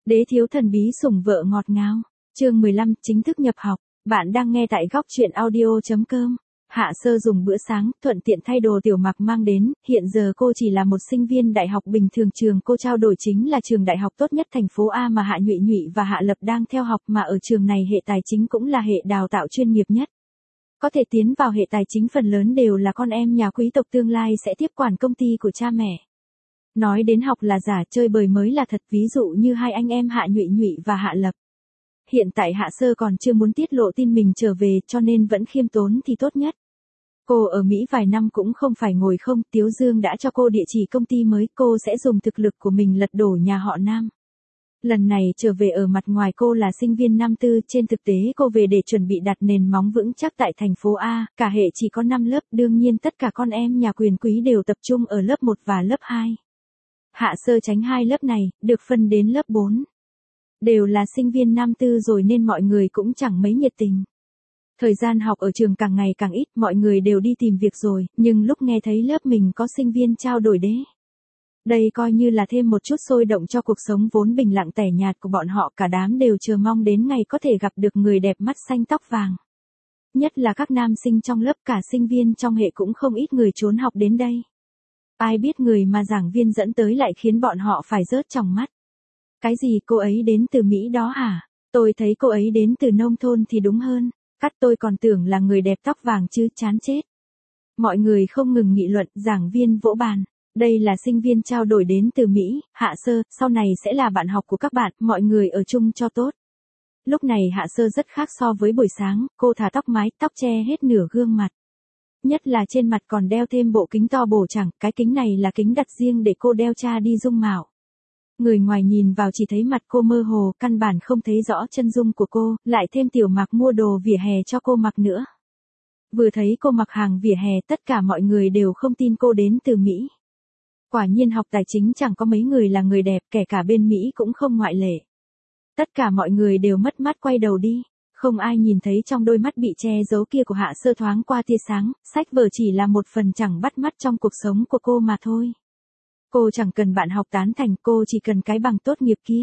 Đế thiếu thần bí sủng vợ ngọt ngào. Chương 15 chính thức nhập học. Bạn đang nghe tại góc truyện audio.com. Hạ Sơ dùng bữa sáng, thuận tiện thay đồ tiểu mặc mang đến, hiện giờ cô chỉ là một sinh viên đại học bình thường, trường cô trao đổi chính là trường đại học tốt nhất thành phố A mà Hạ Nhụy Nhụy và Hạ Lập đang theo học, mà ở trường này hệ tài chính cũng là hệ đào tạo chuyên nghiệp nhất. Có thể tiến vào hệ tài chính phần lớn đều là con em nhà quý tộc tương lai sẽ tiếp quản công ty của cha mẹ. Nói đến học là giả, chơi bời mới là thật, ví dụ như hai anh em Hạ Nhụy Nhụy và Hạ Lập. Hiện tại Hạ Sơ còn chưa muốn tiết lộ tin mình trở về, cho nên vẫn khiêm tốn thì tốt nhất. Cô ở Mỹ vài năm cũng không phải ngồi không, Tiếu Dương đã cho cô địa chỉ công ty mới, cô sẽ dùng thực lực của mình lật đổ nhà họ Nam. Lần này trở về ở mặt ngoài cô là sinh viên năm tư, trên thực tế cô về để chuẩn bị đặt nền móng vững chắc tại thành phố A, cả hệ chỉ có 5 lớp, đương nhiên tất cả con em nhà quyền quý đều tập trung ở lớp 1 và lớp 2. Hạ Sơ tránh hai lớp này, được phân đến lớp 4. Đều là sinh viên năm tư rồi nên mọi người cũng chẳng mấy nhiệt tình. Thời gian học ở trường càng ngày càng ít, mọi người đều đi tìm việc rồi, nhưng lúc nghe thấy lớp mình có sinh viên trao đổi đế. Đây coi như là thêm một chút sôi động cho cuộc sống vốn bình lặng tẻ nhạt của bọn họ, cả đám đều chờ mong đến ngày có thể gặp được người đẹp mắt xanh tóc vàng. Nhất là các nam sinh trong lớp, cả sinh viên trong hệ cũng không ít người trốn học đến đây. Ai biết người mà giảng viên dẫn tới lại khiến bọn họ phải rớt tròng mắt. Cái gì, cô ấy đến từ Mỹ đó hả? Tôi thấy cô ấy đến từ nông thôn thì đúng hơn. Tôi còn tưởng là người đẹp tóc vàng chứ, chán chết. Mọi người không ngừng nghị luận, giảng viên vỗ bàn. Đây là sinh viên trao đổi đến từ Mỹ, Hạ Sơ, sau này sẽ là bạn học của các bạn, mọi người ở chung cho tốt. Lúc này Hạ Sơ rất khác so với buổi sáng, cô thả tóc mái, tóc che hết nửa gương mặt. Nhất là trên mặt còn đeo thêm bộ kính to bổ chẳng, cái kính này là kính đặt riêng để cô đeo tra đi dung mạo. Người ngoài nhìn vào chỉ thấy mặt cô mơ hồ, căn bản không thấy rõ chân dung của cô, lại thêm tiểu mặc mua đồ vỉa hè cho cô mặc nữa. Vừa thấy cô mặc hàng vỉa hè, tất cả mọi người đều không tin cô đến từ Mỹ. Quả nhiên học tài chính chẳng có mấy người là người đẹp, kể cả bên Mỹ cũng không ngoại lệ. Tất cả mọi người đều mất mát quay đầu đi, không ai nhìn thấy trong đôi mắt bị che giấu kia của Hạ Sơ thoáng qua tia sáng, sách vở chỉ là một phần chẳng bắt mắt trong cuộc sống của cô mà thôi. Cô chẳng cần bạn học tán thành, cô chỉ cần cái bằng tốt nghiệp kia.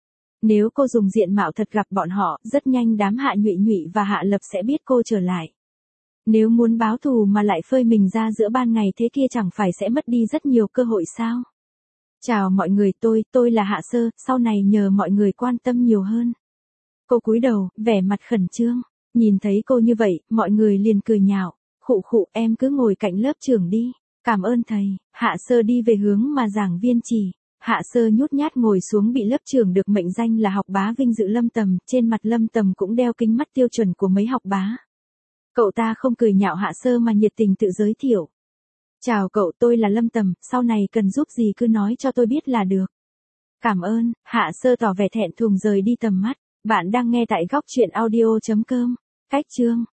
Nếu cô dùng diện mạo thật gặp bọn họ, rất nhanh đám Hạ Nhụy Nhụy và Hạ Lập sẽ biết cô trở lại. Nếu muốn báo thù mà lại phơi mình ra giữa ban ngày thế kia chẳng phải sẽ mất đi rất nhiều cơ hội sao? Chào mọi người, tôi là Hạ Sơ, sau này nhờ mọi người quan tâm nhiều hơn. Cô cúi đầu, vẻ mặt khẩn trương. Nhìn thấy cô như vậy, mọi người liền cười nhạo. Khụ khụ, em cứ ngồi cạnh lớp trưởng đi. Cảm ơn thầy. Hạ Sơ đi về hướng mà giảng viên chỉ. Hạ Sơ nhút nhát ngồi xuống, bị lớp trưởng được mệnh danh là học bá vinh dự Lâm Tầm, trên mặt Lâm Tầm cũng đeo kính mắt tiêu chuẩn của mấy học bá. Cậu ta không cười nhạo Hạ Sơ mà nhiệt tình tự giới thiệu. Chào cậu, tôi là Lâm Tầm, sau này cần giúp gì cứ nói cho tôi biết là được. Cảm ơn. Hạ Sơ tỏ vẻ thẹn thùng rời đi tầm mắt. Bạn đang nghe tại góc truyện audio.com. Cách chương